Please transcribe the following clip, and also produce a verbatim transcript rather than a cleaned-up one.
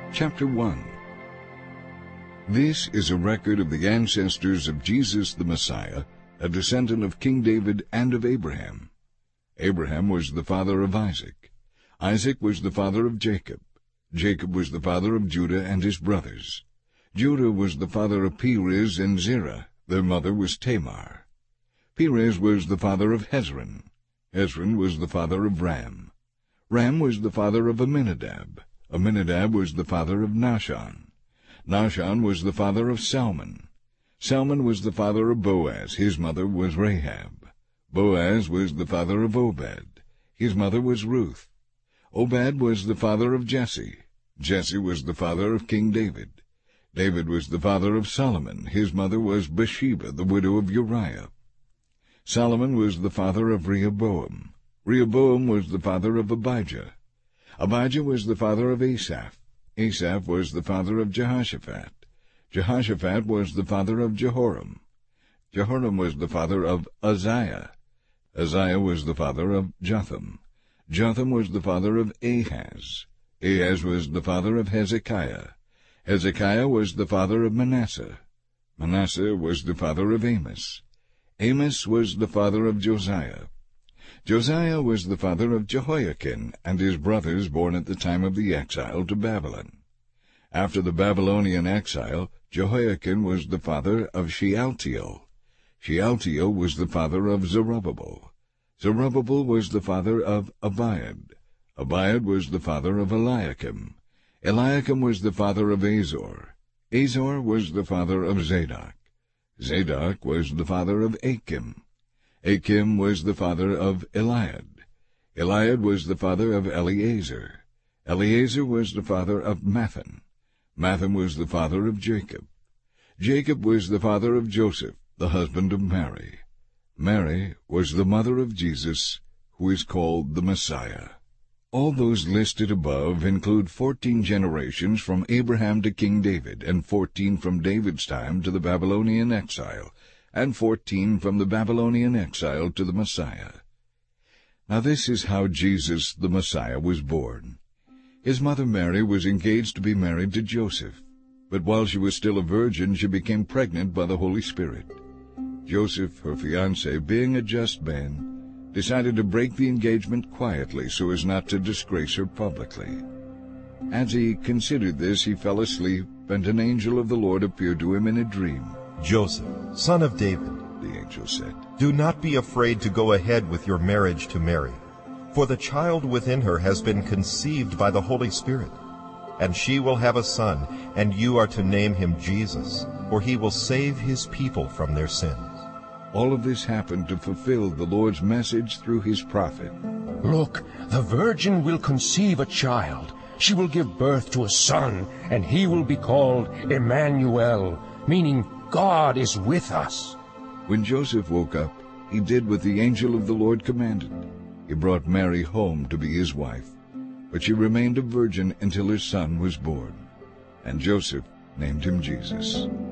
Chapter one. This is a record of the ancestors of Jesus the Messiah, a descendant of King David and of Abraham. Abraham was the father of Isaac. Isaac was the father of Jacob. Jacob was the father of Judah and his brothers. Judah was the father of Perez and Zerah. Their mother was Tamar. Perez was the father of Hezron. Hezron was the father of Ram. Ram was the father of Amminadab. Amminadab was the father of Nahshon. Nahshon was the father of Salmon. Salmon was the father of Boaz. His mother was Rahab. Boaz was the father of Obed. His mother was Ruth. Obed was the father of Jesse. Jesse was the father of King David. David was the father of Solomon. His mother was Bathsheba, the widow of Uriah. Solomon was the father of Rehoboam. Rehoboam was the father of Abijah. Abijah was the father of Asaph. Asaph was the father of Jehoshaphat. Jehoshaphat was the father of Jehoram. Jehoram was the father of Uzziah. Uzziah was the father of Jotham. Jotham was the father of Ahaz. Ahaz was the father of Hezekiah. Hezekiah was the father of Manasseh. Manasseh was the father of Amos. Amos was the father of Josiah. Josiah was the father of Jehoiakim and his brothers born at the time of the exile to Babylon. After the Babylonian exile, Jehoiakim was the father of Shealtiel. Shealtiel was the father of Zerubbabel. Zerubbabel was the father of Abiad. Abiad was the father of Eliakim. Eliakim was the father of Azor. Azor was the father of Zadok. Zadok was the father of Achim. Achim was the father of Eliad. Eliad was the father of Eleazar. Eleazar was the father of Mathan. Mathan was the father of Jacob. Jacob was the father of Joseph, the husband of Mary. Mary was the mother of Jesus, who is called the Messiah. All those listed above include fourteen generations from Abraham to King David, and fourteen from David's time to the Babylonian exile, and fourteen from the Babylonian exile to the Messiah. Now this is how Jesus the Messiah was born. His mother Mary was engaged to be married to Joseph, but while she was still a virgin she became pregnant by the Holy Spirit. Joseph, her fiancé, being a just man, decided to break the engagement quietly so as not to disgrace her publicly. As he considered this, he fell asleep, and an angel of the Lord appeared to him in a dream. Joseph, son of David, the angel said, do not be afraid to go ahead with your marriage to Mary, for the child within her has been conceived by the Holy Spirit. And she will have a son, and you are to name him Jesus, for he will save his people from their sins. All of this happened to fulfill the Lord's message through his prophet. Look, the virgin will conceive a child. She will give birth to a son, and he will be called Emmanuel, meaning God is with us. When Joseph woke up, he did what the angel of the Lord commanded. He brought Mary home to be his wife, but she remained a virgin until her son was born, and Joseph named him Jesus.